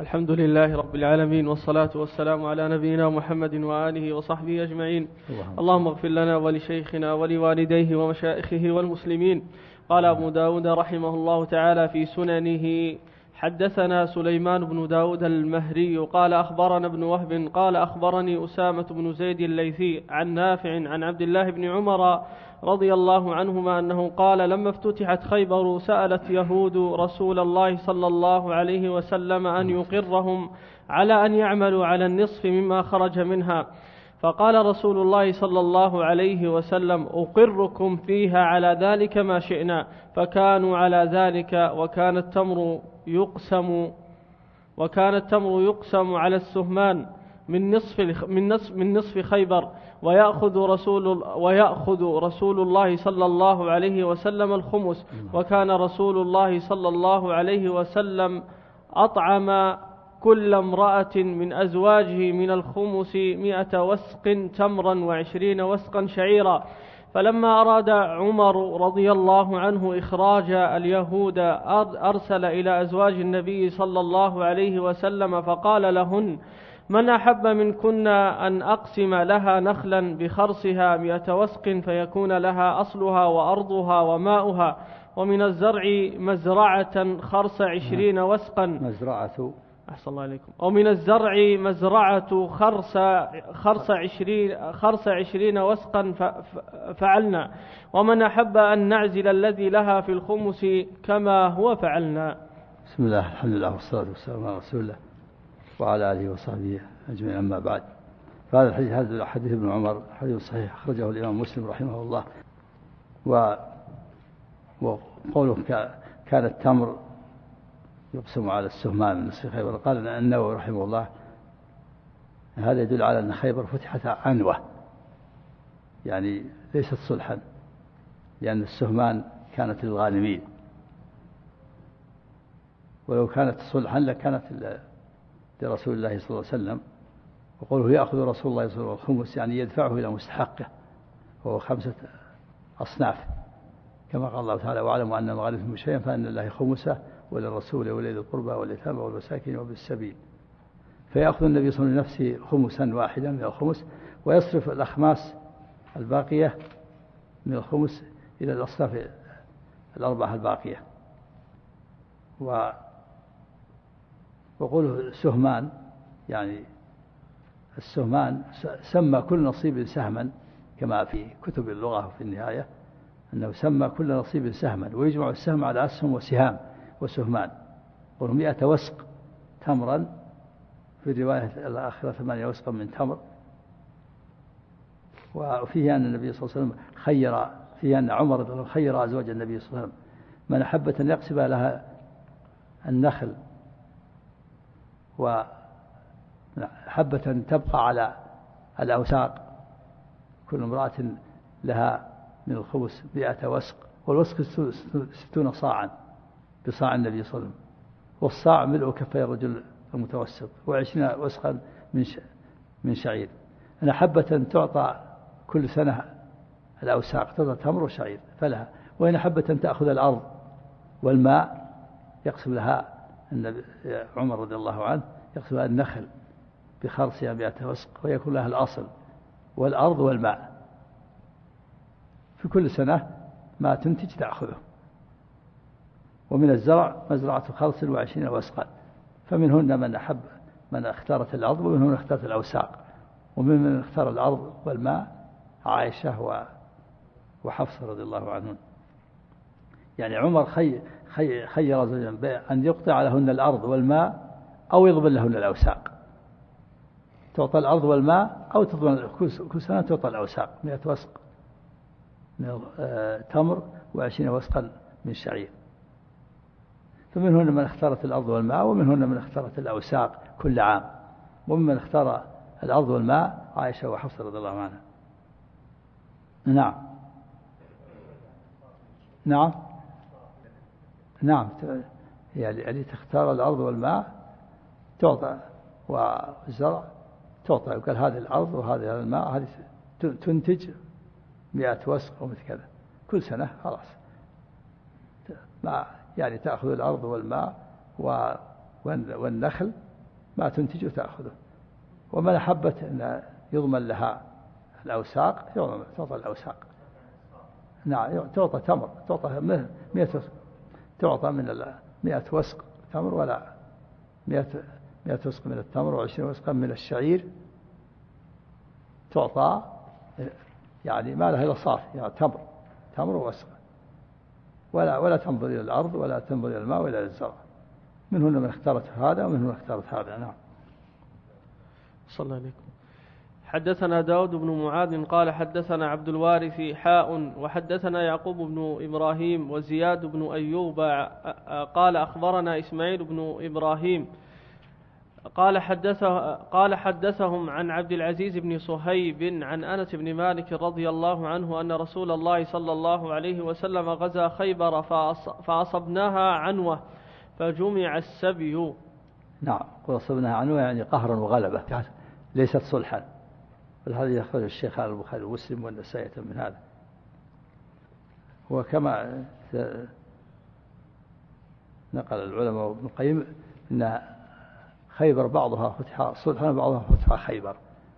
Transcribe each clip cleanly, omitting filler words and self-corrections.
الحمد لله رب العالمين، والصلاة والسلام على نبينا محمد وآله وصحبه أجمعين. اللهم اغفر لنا ولشيخنا ولوالديه ومشائخه والمسلمين. قال أبو داود رحمه الله تعالى في سننه: حدثنا سليمان بن داود المهري قال أخبرنا ابن وهب قال أخبرني أسامة بن زيد الليثي عن نافع عن عبد الله بن عمر رضي الله عنهما أنه قال: لما افتتحت خيبر سألت يهود رسول الله صلى الله عليه وسلم أن يقرهم على أن يعملوا على النصف مما خرج منها، فقال رسول الله صلى الله عليه وسلم: أقركم فيها على ذلك ما شئنا، فكانوا على ذلك. وكان التمر يقسم على السهمان من نصف خيبر، ويأخذ رسول الله صلى الله عليه وسلم الخمس، وكان رسول الله صلى الله عليه وسلم أطعم كل امرأة من أزواجه من الخمس 100 وسق تمرا و20 وسقا شعيرا. فلما أراد عمر رضي الله عنه إخراج اليهود أرسل إلى أزواج النبي صلى الله عليه وسلم فقال لهن: من أحب منكن أن أقسم لها نخلا بخرصها 100 وسق فيكون لها أصلها وأرضها وماؤها، ومن الزرع مزرعة خرص 20 وسقا أحسن الله عليكم، ومن الزرع مزرعة خرص 20 وسقا فعلنا، ومن أحب أن نعزل الذي لها في الخمس كما هو فعلنا. بسم الله، الحمد لله والصلاة والسلام على رسول الله وعلى آله وصحبه أجمعين، أما بعد. فهذا الحديث، هذا حديث ابن عمر حديث صحيح أخرجه الإمام مسلم رحمه الله. وقوله كان التمر يقسم على السهمان من نصف خيبر، قال النووي رحمه الله هذا يدل على أن خيبر فتحت عنوة، يعني ليست صلحا، لأن السهمان كانت للغانمين، ولو كانت صلحا لكانت لرسول الله صلى الله عليه وسلم. وقوله يأخذ رسول الله صلى الله عليه وسلم الخمس، يعني يدفعه إلى مستحقه، وهو 5 أصناف، كما قال الله تعالى: واعلموا أن ما غنمتم من شيء فأن الله خمسه وللرسول ولذي القربى واليتامى والمساكين وابن السبيل. فيأخذ النبي صلى الله عليه وسلم لنفسه خمسا واحدا من الخمس، ويصرف الأخماس الباقية من الخمس إلى الأصناف الأربعة الباقية. وقوله سهمان، يعني السهمان سمى كل نصيب سهما، كما في كتب اللغة في النهاية أنه سمى كل نصيب سهما، ويجمع السهم على أسهم وسهام وسهمان. قوله 100 وسق تمرا، في الرواية الآخرة 8 وسقا من تمر. وفيه أن النبي صلى الله عليه وسلم فيه أن عمر رضي الله عنه خير أزواج النبي صلى الله عليه وسلم: من أحبت أن يقسم لها النخل، وحبة أن تبقى على الأوساق، كل امرأة لها من الخبز 100 وسق، والوسق 60 صاعا بصاع النبي صلى الله عليه وسلم، والصاع ملء كفي الرجل المتوسط، و20 وسقا من شعير. أنا حبة تعطى كل سنة الأوساق، تعطى تمر وشعير فلها. وإن حبة تأخذ الأرض والماء، يقسم لها عمر رضي الله عنه يقسم لها النخل بخرصها 100 وسق، ويكون لها الأصل والأرض والماء، في كل سنة ما تنتج تأخذه. ومن الزرع مزرعة خرص 20 وسقا، فمنهن من اختارت الأرض، ومنهن من اختارت الأوساق، ومن اختار الأرض والماء عائشة وحفصة رضي الله عنهن. يعني عمر خير زوجا بأن يقطع لهن الأرض والماء أو يضمن لهن الأوساق، تعطى الأرض والماء أو تضمن كل سنة تعطى الأوساق 100 وسق من تمر و20 وسقا من شعير. فمنهن من اختارت الأرض والماء، ومنهن من اختارت الأوساق كل عام، وممن اختار الأرض والماء عائشة وحفصة رضي الله عنها. نعم، يعني تختار الأرض والماء تعطى، والزرع تعطى، وقال هذه الأرض وهذه الماء، هذه تنتج 100 وسق ومثل كذا كل سنة، خلاص يعني تأخذ الأرض والماء والنخل ما تنتج وتأخذه. ومن أحبت أن يضمن لها الأوساق تعطى الأوساق. نعم، تعطى تمر، تعطى 100 تعطى من 100 وسق تمر، ولا 100 وسق من التمر و20 وسقا من الشعير، تعطى يعني ما لها إلا صافي، يعني تمر ووسق، ولا تنظر إلى الأرض ولا تنظر إلى الماء ولا إلى الزرع. منهن من اختارت هذا ومنهن من اختارت هذا. نعم. صلى الله عليكم. حدثنا داود بن معاذ قال حدثنا عبد الوارث وحدثنا يعقوب بن إبراهيم وزياد بن أيوب قال أخبرنا إسماعيل بن إبراهيم قال حدثهم عن عبد العزيز بن صهيب عن أنس بن مالك رضي الله عنه أن رسول الله صلى الله عليه وسلم غزا خيبر فأصبناها عنوة فجمع السبي. نعم، أصبناها عنوة يعني قهرا وغلبة، ليست صلحا. والهذا يخرج الشيخان البخاري ومسلم والنسائي من هذا. وكما نقل العلماء ابن القيم أن خيبر بعضها فتح صلحا وبعضها فتح خيبر،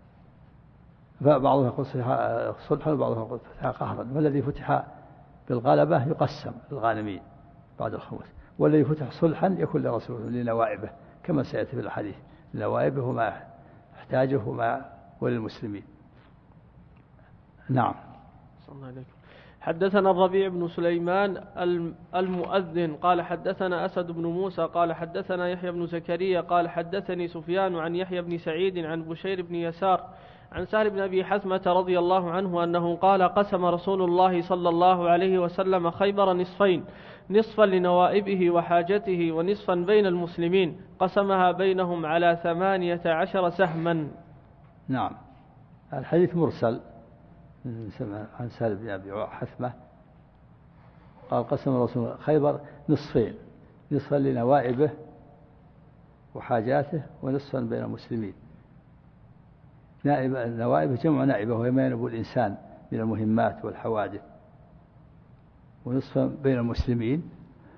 بعضها فتح صلحا وبعضها فتح قهرا. والذي فتح بالغلبة يقسم للغانمين بعد الخمس، والذي فتح صلحا يكون لرسوله لنوائبه، كما سيأتي في الحديث، لنوائبه وما احتاجه وما وللمسلمين. نعم. صلى الله عليكم. حدثنا الربيع بن سليمان المؤذن قال حدثنا أسد بن موسى قال حدثنا يحيى بن زكريا قال حدثني سفيان عن يحيى بن سعيد عن بشير بن يسار عن سهل بن أبي حثمة رضي الله عنه أنه قال قسم رسول الله صلى الله عليه وسلم خيبر نصفين، نصفا لنوائبه وحاجته ونصفا بين المسلمين، قسمها بينهم على 18 سهما. نعم. الحديث مرسل عن سهل بن أبي حثمة قال قسم رسول خيبر نصفين، نصفا لنوائبه وحاجاته ونصفا بين المسلمين. نوائبه جمع نائبه وهي ما ينوب الإنسان من المهمات والحوادث، ونصفا بين المسلمين.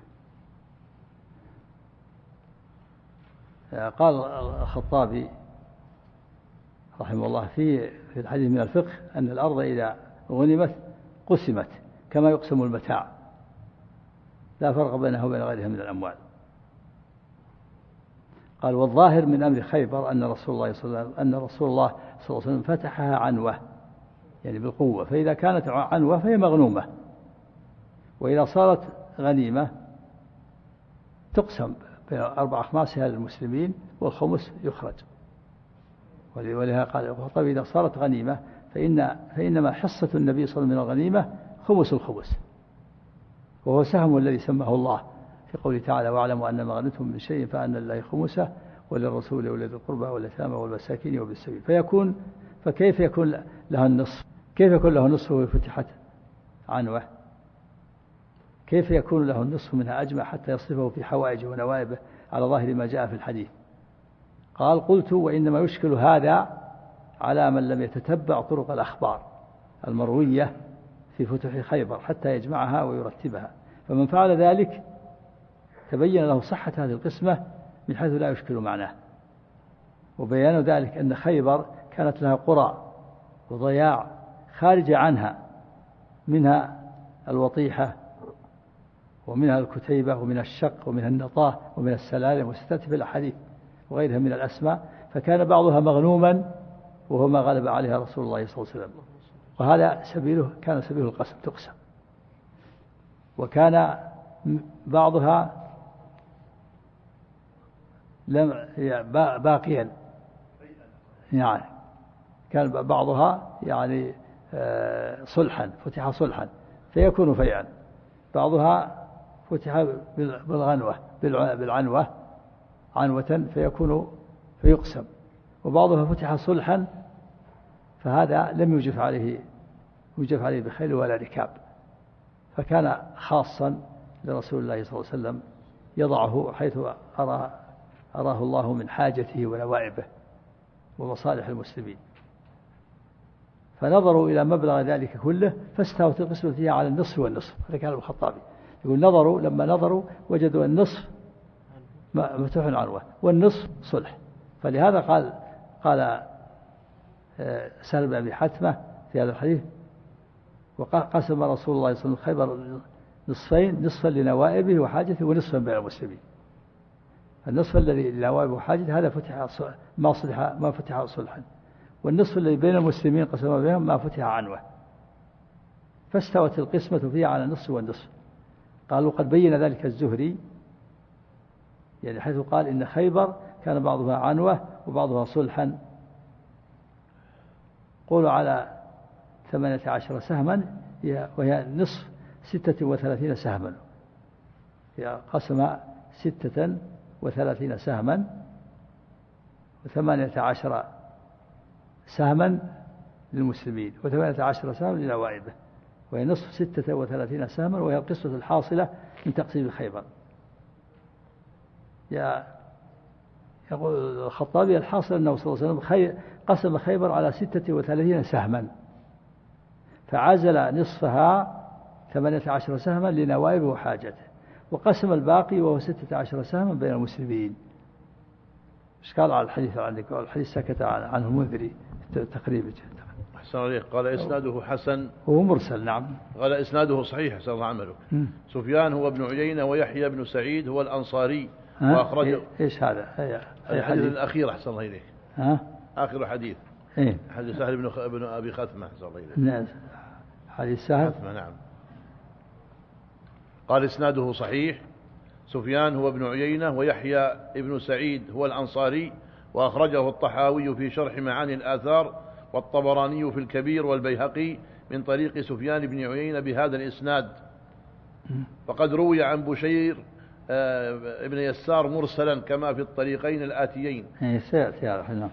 قال الخطابي رحمه الله في الحديث من الفقه أن الأرض إذا غنمت قسمت كما يقسم المتاع، لا فرق بينها وبين غيرها من الأموال. قال والظاهر من أمر خيبر أن رسول الله صلى الله عليه وسلم فتحها عنوة، يعني بالقوة، فإذا كانت عنوة فهي مغنومة، وإذا صارت غنيمة تقسم بين 4/5 للمسلمين والخمس يخرج. ولهذا قال الخطابي إذا صارت غنيمة فإنما حصة النبي صلى الله عليه وسلم من الغنيمة خمس الخمس، وهو سهم الذي سماه الله في قوله تعالى واعلموا أن ما غنمتم من شيء فأن لله خمسه وللرسول ولذي القربى واليتامى والمساكين وابن السبيل. فكيف يكون له النصف؟ كيف يكون له النصف وفتحت عنوة؟ كيف يكون له النصف منها أجمع حتى يصرفه في حوائجه ونوائبه على ظاهر ما جاء في الحديث؟ قال قلت وإنما يشكل هذا على من لم يتتبع طرق الأخبار المروية في فتح خيبر حتى يجمعها ويرتبها، فمن فعل ذلك تبين له صحة هذه القسمة من حيث لا يشكل معناه. وبيان ذلك أن خيبر كانت لها قرى وضياع خارجة عنها، منها الوطيحة ومنها الكتيبة ومنها الشق ومنها النطاه ومنها السلالم، وستأتي في الأحاديث وغيرها من الأسماء، فكان بعضها مغنوما وهو ما غلب عليها رسول الله صلى الله عليه وسلم، وهذا كان سبيل القسم تقسم. وكان بعضها باقيا، يعني كان بعضها يعني صلحا، فتح صلحا فيكون فيئا، بعضها فتح بالعنوة عنوة فيقسم، وبعضها فتح صلحا فهذا لم يوجف عليه بخيل ولا ركاب، فكان خاصا لرسول الله صلى الله عليه وسلم يضعه حيث أراه الله من حاجته ونوائبه ومصالح المسلمين. فنظروا إلى مبلغ ذلك كله فاستوت القسمة فيها على النصف والنصف. هذا كان الخطابي يقول لما نظروا وجدوا النصف مفتوح عنوة والنصف صلح، فلهذا قال سهل بن أبي حتمة في هذا الحديث: وقسم رسول الله صلى الله عليه وسلم خيبر نصفين، نصفا لنوائبه وحاجته ونصفا بين المسلمين. النصف الذي لنوائبه وحاجته هذا ما فتح صلحا، والنصف الذي بين المسلمين قسم بينهم ما فتح عنوة، فاستوت القسمة فيها على النصف والنصف. قالوا قد بين ذلك الزهري، يعني حيث قال إن خيبر كان بعضها عنوة وبعضها صلحا. قولوا على 18 سهما، وهي نصف 36 سهما، هي قسم 36 سهما و18 سهما للمسلمين و18 سهما لنوائبه، وهي نصف 36 سهما، وهي القسمة الحاصلة من تقسيم خيبر. يقول الخطابي: الحاصل أنه صلى الله عليه وسلم قسم خيبر على 36 سهما، فعزل نصفها 18 سهما لنوائبه وحاجته، وقسم الباقي وهو 16 سهما بين المسلمين. إشكال على الحديث عندك، الحديث سكت عنه المنذري تقريبا. أحسن عليك. قال إسناده حسن، هو مرسل. نعم. قال إسناده صحيح، أحسن الله عمله. سفيان هو ابن عيينة ويحيى بن سعيد هو الأنصاري، وأخرجه. إيش هذا؟ الحديث الأخير أحسن الله إليك. آخر حديث. حديث سهل بن أبي خثمة أحسن الله إليك. نعم. حديث سهل. نعم. قال إسناده صحيح. سفيان هو ابن عيينة ويحيى ابن سعيد هو الأنصاري، وأخرجه الطحاوي في شرح معاني الآثار، والطبراني في الكبير، والبيهقي من طريق سفيان بن عيينة بهذا الإسناد. فقد روي عن بشير ابن يسار مرسلا كما في الطريقين الآتيين. سيأتي هذا.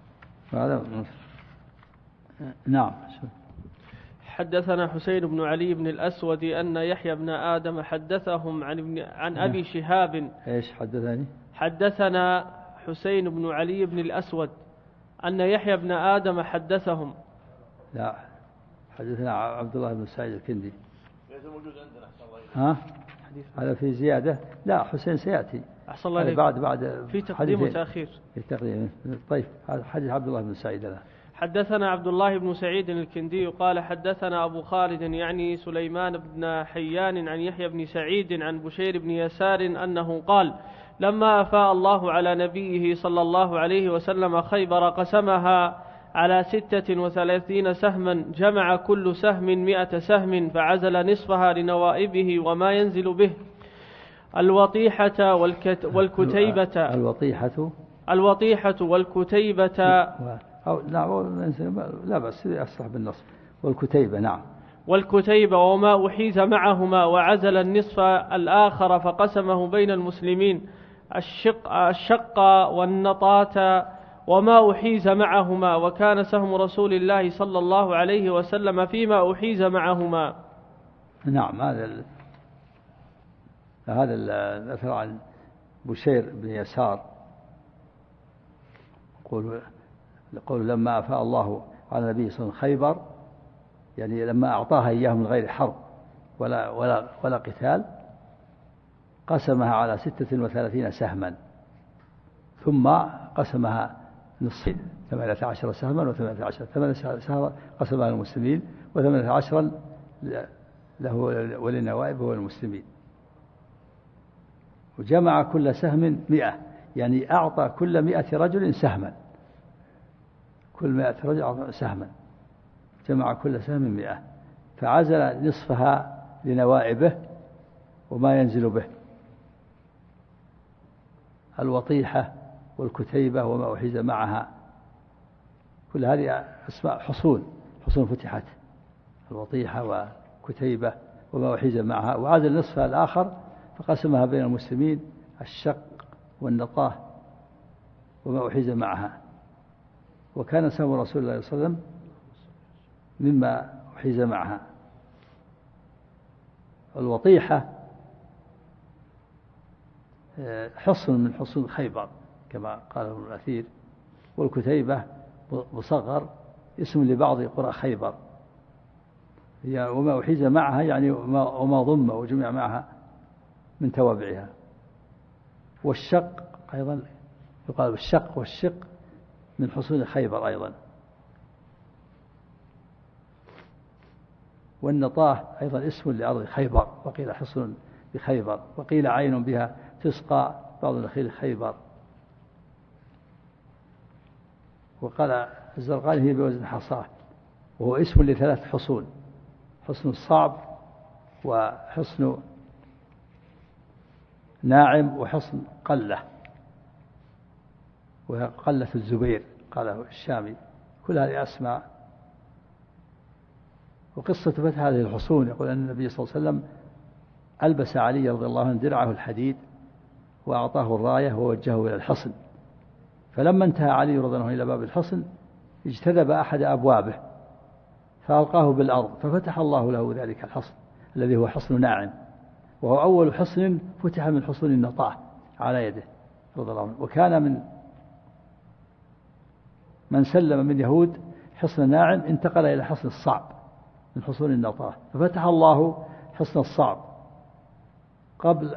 نعم. حدثنا حسين بن علي بن الأسود أن يحيى بن آدم حدثهم عن أبي شهاب. إيش حدثني؟ حدثنا حسين بن علي بن الأسود أن يحيى بن آدم حدثهم. لا، حدثنا عبد الله بن سعيد الكندي. ليس موجود عندنا. هذا في زيادة. لا، حسين سيأتي. أحسن الله عليك. بعد في تقديم وتأخير. في تقديم. طيب، هذا حديث عبد الله بن سعيد. لا. حدثنا عبد الله بن سعيد الكندي قال حدثنا أبو خالد يعني سليمان بن حيان عن يحيى بن سعيد عن بشير بن يسار أنه قال: لما أفاء الله على نبيه صلى الله عليه وسلم خيبر قسمها على 36 سهما، جمع كل سهم 100 سهم، فعزل نصفها لنوائبه وما ينزل به: الوطيحة والكتيبة. الوطيحة والكتيبة. لا بس أصلح بالنص. والكتيبة. نعم. والكتيبة وما أحيز معهما، وعزل النصف الآخر فقسمه بين المسلمين: الشق والنطاة وما أحيز معهما، وكان سهم رسول الله صلى الله عليه وسلم فيما أحيز معهما. نعم. هذا الأثر عن بشير بن يسار يقول: لما أفاء الله على النبي صلى الله عليه وسلم خيبر، يعني لما أعطاها إياه من غير حرب ولا قتال، قسمها على 36 سهما، ثم قسمها نصفين، 18 سهما و18. 18 سهما قسمها المسلمين، و18 له وللنوائب والمسلمين. وجمع كل سهم 100، يعني أعطى كل 100 رجل سهما، كل 100 رجل أعطى سهما، جمع كل سهم 100، فعزل نصفها لنوائبه وما ينزل به: الوطيحة والكتيبة وما أحيز معها. كل هذه أسماء حصون فتحت: الوطيحة وكتيبة وما أحيز معها، وعزل نصفها الآخر فقسمها بين المسلمين: الشق والنطاه وما أحيز معها. وكان سهم رسول الله صلى الله عليه وسلم مما أحيز معها. الوطيحة حصن من حصون خيبر كما قال ابن الأثير، والكتيبة مصغر اسم لبعض قرى خيبر، هي وما أحيز معها يعني وما ضم وجمع معها من توابعها. والشق أيضا يقال بالشق والشق من حصون خيبر أيضا. والنطاه أيضا اسم لأرض خيبر، وقيل حصن بخيبر، وقيل عين بها تسقى بعض نخيل خيبر. وقال الزرقاني هي بوزن حصاه، وهو اسم لثلاث حصون: حصن الصعب، وحصن ناعم، وحصن قلة، وهي قلة الزبير قاله الشامي. كل هذه أسماء. وقصة فتح هذه الحصون يقول أن النبي صلى الله عليه وسلم ألبس علي رضي الله عنه درعه الحديد وأعطاه الراية ووجهه إلى الحصن، فلما انتهى علي رضي الله عنه إلى باب الحصن اجتذب أحد أبوابه فألقاه بالأرض، ففتح الله له ذلك الحصن الذي هو حصن ناعم، وهو أول حصن فتح من حصون النطاه على يده رضي الله عنه. وكان من سلم من يهود حصن ناعم انتقل إلى حصن الصعب من حصون النطاه، ففتح الله حصن الصعب قبل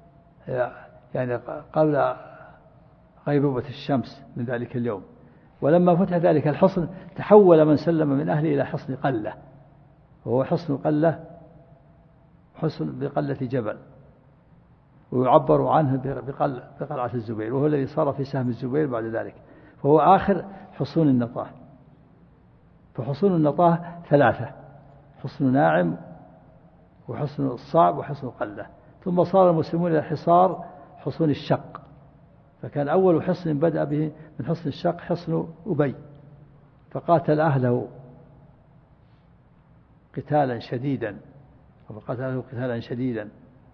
غيبوبة الشمس من ذلك اليوم. ولما فتح ذلك الحصن تحول من سلم من أهله إلى حصن قلة، وهو حصن قلة حصن بقلة جبل، ويعبر عنه بقلعة الزبير، وهو الذي صار في سهم الزبير بعد ذلك، فهو آخر حصون النطاه. فحصون النطاه ثلاثة: حصن ناعم، وحصن الصعب، وحصن قلة. ثم صار المسلمون إلى حصار حصون الشق، فكان أول حصن بدأ به من حصن الشق حصن أبي، فقاتل أهله قتالا شديدا،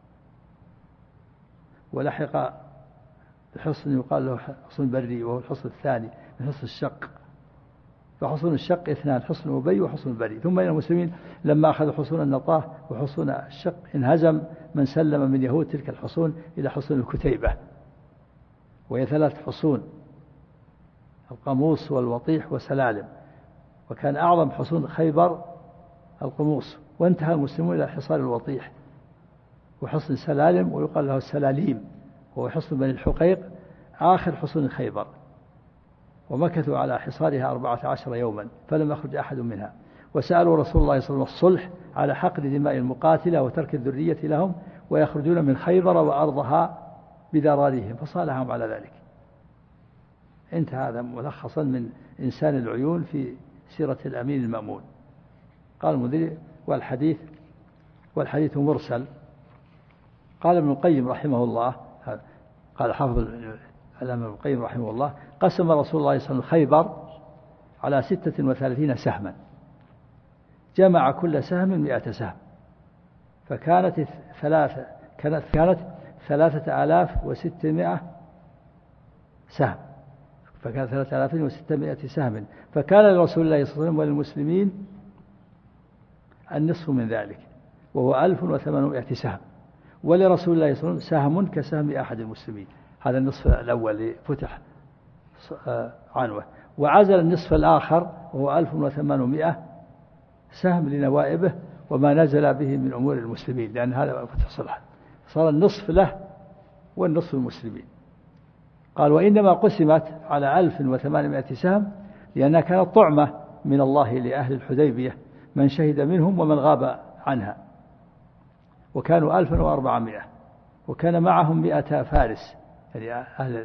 ولحق بحصن يقال له حصن بري، وهو الحصن الثاني من حصن الشق. فحصون الشق اثنان: حصن أبي وحصن بري. ثم إن المسلمين لما أخذوا حصون النطاه وحصون الشق انهزم من سلم من يهود تلك الحصون إلى حصون الكتيبة، وهي ثلاث حصون: القموس والوطيح وسلالم. وكان أعظم حصون خيبر القموس، وانتهى المسلمون إلى حصار الوطيح وحصن سلالم، ويقال له السلاليم، وهو حصن بني الحقيق آخر حصون خيبر. ومكثوا على حصارها 14 يوما فلم يخرج أحد منها، وسألوا رسول الله صلى الله عليه وسلم الصلح على حقن دماء المقاتلة وترك الذرية لهم، ويخرجون من خيبر وأرضها بذراريهم، فصالحهم على ذلك. انتهى هذا ملخصا من إنسان العيون في سيرة الأمين المأمون. قال المنذري: والحديث مرسل. قال ابن القيم رحمه الله، قال حافظ الإمام ابن القيم رحمه الله: قسم رسول الله صلى الله عليه وسلم خيبر على 36 سهما، جمع كل سهم 100 سهم، فكانت 3600 سهم، فكان 3600 سهم، فكان لرسول الله صلى الله عليه وسلم وللمسلمين النصف من ذلك، وهو 1800 سهم، ولرسول الله صلى الله عليه وسلم سهم كسهم أحد المسلمين. هذا النصف الأول اللي فتح عنوه، وعزل النصف الآخر وهو 1800 سهم لنوائبه وما نزل به من أمور المسلمين، لأن هذا فتح صلحا، صار النصف له والنصف المسلمين. قال: وإنما قسمت على 1800 سهم لأنها كانت طعمة من الله لأهل الحديبية، من شهد منهم ومن غاب عنها، وكانوا 1400، وكان معهم 100 فارس، يعني أهل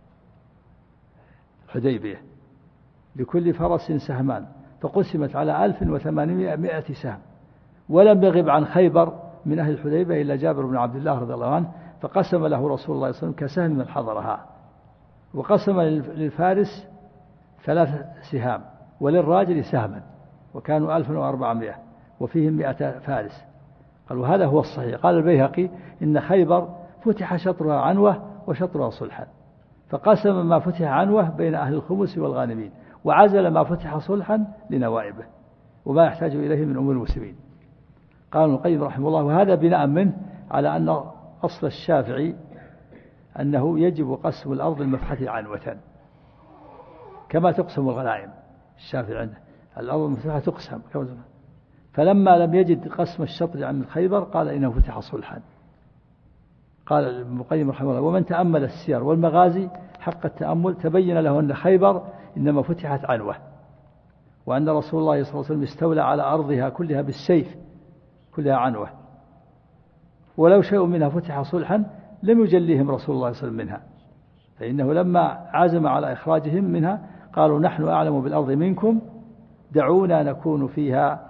الحديبية، لكل فرس سهمان، فقسمت على 1800 سهم. ولم يغب عن خيبر من أهل الحديبية إلا جابر بن عبد الله رضي الله عنه، فقسم له رسول الله صلى الله عليه وسلم كسهم من حضرها. وقسم للفارس 3 سهام وللراجل سهما، وكانوا 1400 وفيهم 100 فارس. قال: وهذا هو الصحيح. قال البيهقي: إن خيبر فتح شطرها عنوة وشطرها صلحا، فقسم ما فتح عنوة بين أهل الخمس والغانمين، وعزل ما فتح صلحا لنوائبه وما يحتاج إليه من أمور المسلمين. قال ابن القيم رحمه الله: وهذا بناء منه على أن أصل الشافعي أنه يجب قسم الأرض المفتوحة عنوة كما تقسم الغنائم. الشافعي عنده الأرض المفتوحة تقسم، فلما لم يجد قسم الشطر عن خيبر قال إنه فتح صلحا. قال ابن القيم رحمه الله: ومن تأمل السير والمغازي حق التأمل تبين له أن خيبر إنما فتحت عنوة، وأن رسول الله صلى الله عليه وسلم استولى على أرضها كلها بالسيف، كلها عنوة، ولو شيء منها فتح صلحا لم يجليهم رسول الله صلى الله عليه وسلم منها، فإنه لما عزم على إخراجهم منها قالوا نحن أعلم بالأرض منكم دعونا نكون فيها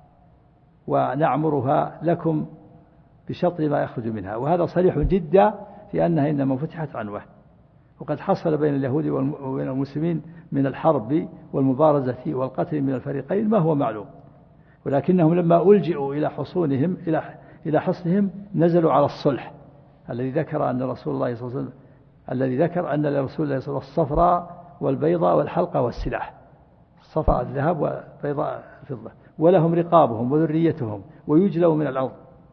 ونعمرها لكم بشطر ما يخرج منها. وهذا صريح جدا في أنها إنما فتحت عنوة. وقد حصل بين اليهود وبين المسلمين من الحرب والمبارزة والقتل من الفريقين ما هو معلوم، ولكنهم لما ألجئوا إلى حصونهم إلى حصنهم نزلوا على الصلح الذي ذكر أن رسول الله صلى الله عليه وسلم الذي ذكر أن لرسول الله صلى الله عليه وسلم الصفراء والبيضاء والحلقة والسلاح، الصفراء الذهب والبيضاء الفضة، ولهم رقابهم وذريتهم ويجلوا من الأرض.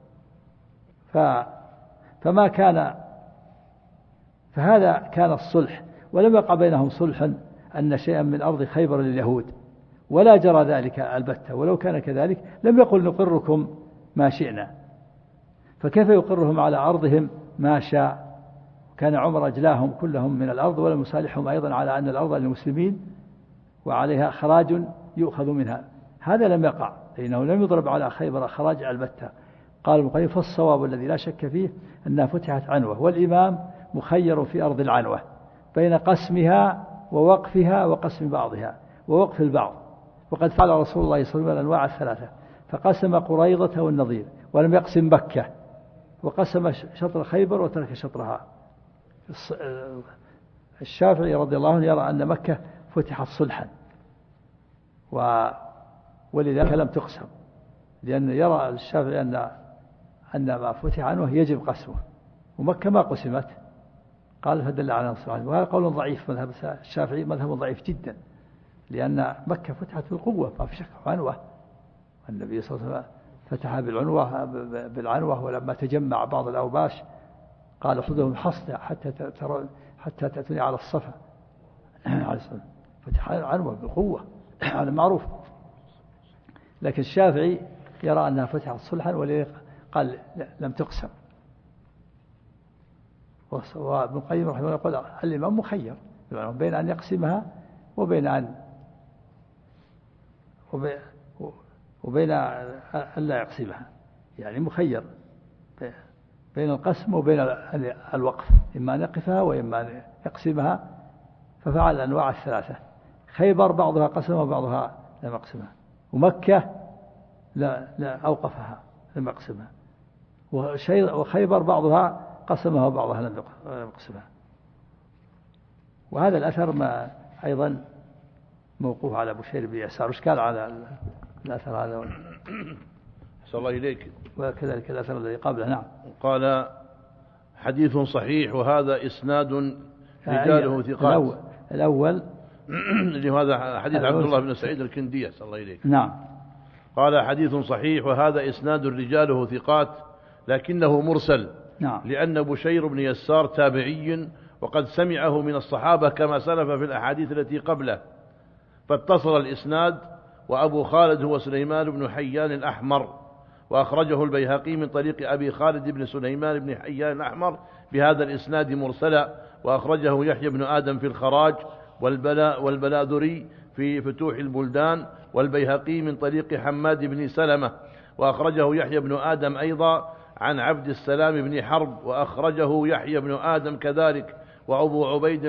فهذا كان الصلح، ولم يقع بينهم صلح أن شيئا من أرض خيبر لليهود، ولا جرى ذلك البتة، ولو كان كذلك لم يقل نقركم ما شئنا، فكيف يقرهم على أرضهم ما شاء؟ كان عمر أجلاهم كلهم من الأرض، ولم يصالحهم أيضا على أن الأرض للمسلمين وعليها خراج يؤخذ منها، هذا لم يقع لأنه لم يضرب على خيبر خراج البتة. قال المقيم فالصواب الذي لا شك فيه أنها فتحت عنوة، والإمام مخير في أرض العنوة بين قسمها ووقفها وقسم بعضها ووقف البعض، وقد فعل رسول الله صلى الله عليه وسلم الأنواع الثلاثة، فقسم قريضة والنظير ولم يقسم مكة، وقسم شطر خيبر وترك شطرها. الشافعي رضي الله عنه يرى أن مكة فتحت صلحا ولذلك لم تقسم، لأن يرى الشافعي أن ما فتح عنه يجب قسمه، ومكة ما قسمت، قال فدل على نصر عنه. وهذا قول ضعيف، مذهب الشافعي مذهب ضعيف جدا، لأن مكة فتحت بالقوة ما في شك عنوة، النبي صلى الله عليه وسلم فتح بالعنوة، ولما تجمع بعض الأوباش قال خذهم حصنا حتى تأتوني على الصفا فتح عنوة بالقوة، هذا معروف. لكن الشافعي يرى أنها فتحت صلحا ولذلك قال لم تقسم. وابن القيم رحمه الله يقول الإمام مخير بين أن يقسمها وبين أن لا يقسمها، يعني مخير بين القسم وبين الوقف، إما أن يقفها وإما أن يقسمها، ففعل الأنواع الثلاثة. خيبر بعضها قسم وبعضها لم يقسمها، ومكة لا أوقفها لم يقسمها، وخيبر بعضها قسمها وبعضها لم يقسمها. وهذا الأثر ما أيضا موقوف على بشير بن يسار. وش قال على الأثر هذا؟ أحسن الله إليك. وكذلك الأثر الذي قبله. نعم. قال حديث صحيح وهذا إسناد رجاله ثقات. الأول اللي هذا حديث عبد الله بن سعيد الكندي. أحسن الله إليك. نعم. قال حديث صحيح وهذا إسناد رجاله ثقات لكنه مرسل. نعم. لأن بشير بن يسار تابعي وقد سمعه من الصحابة كما سلف في الأحاديث التي قبله، فاتصل الإسناد. وأبو خالد هو سليمان بن حيان الأحمر، وأخرجه البيهقي من طريق أبي خالد بن سليمان بن حيان الأحمر بهذا الإسناد مرسلا، وأخرجه يحيى بن آدم في الخراج والبلاذري في فتوح البلدان، والبيهقي من طريق حماد بن سلمة، وأخرجه يحيى بن آدم أيضا عن عبد السلام بن حرب، وأخرجه يحيى بن آدم كذلك، وأبو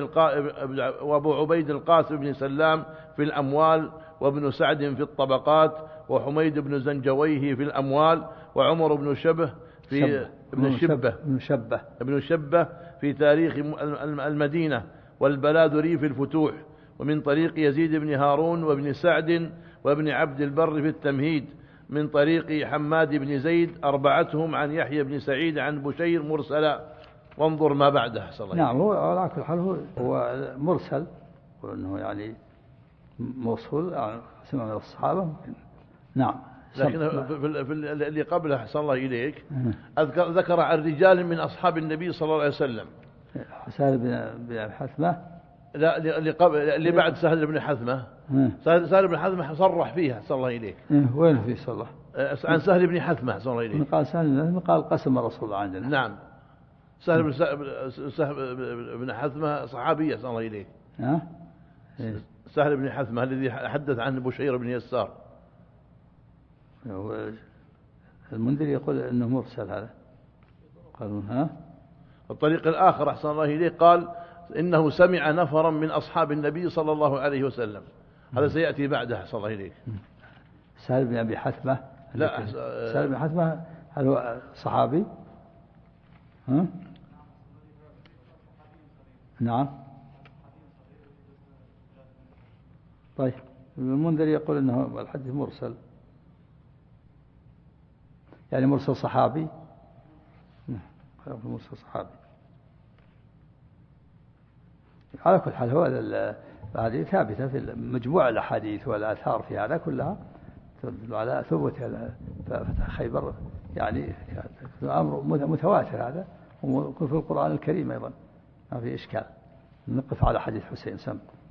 عبيد القاسم بن سلام في الأموال، وابن سعد في الطبقات، وحميد بن زنجويه في الأموال، وعمر بن شبه في ابن شبه في تاريخ المدينة، والبلاذري في الفتوح، ومن طريق يزيد بن هارون وابن سعد وابن عبد البر في التمهيد، من طريق حماد بن زيد، أربعتهم عن يحيى بن سعيد عن بشير مرسلا. وانظر ما بعده. نعم. هو على كل حال هو مرسل، وأنه يعني موصول سمع من الصحابة. نعم. لكن في اللي قبله أحسن الله إليك ذكر عن رجال من أصحاب النبي صلى الله عليه وسلم. سهل بن حثمة. لا اللي بعد سهل بن حثمة. سهل بن حثمة صرح فيها أحسن الله إليك. وين في صلح؟ عن سهل بن حثمة أحسن الله إليك. قال سهل بن حثمة قال قسم رسول الله عندنا. نعم. سهل بن حثمة صحابي أحسن الله إليك. سهل بن حثمة الذي حدث عنه بشير بن يسار. المنذر يقول أنه مرسل هذا. قالوا الطريق الآخر أحسن الله إليك قال إنه سمع نفرا من أصحاب النبي صلى الله عليه وسلم. هذا سيأتي بعده أحسن الله إليك. سهل بن أبي حثمة. لا سهل بن حثمة هل هو صحابي؟ نعم. طيب المنذر يقول أنه الحديث مرسل، يعني مرسل صحابي. مرسل صحابي. على كل حال هذه ثابتة في مجموع الأحاديث والآثار في هذا كلها تدل على ثبوت فتح خيبر، يعني أمر متواتر هذا، وفي القرآن الكريم أيضا ما في إشكال. نقف على حديث حسين سم.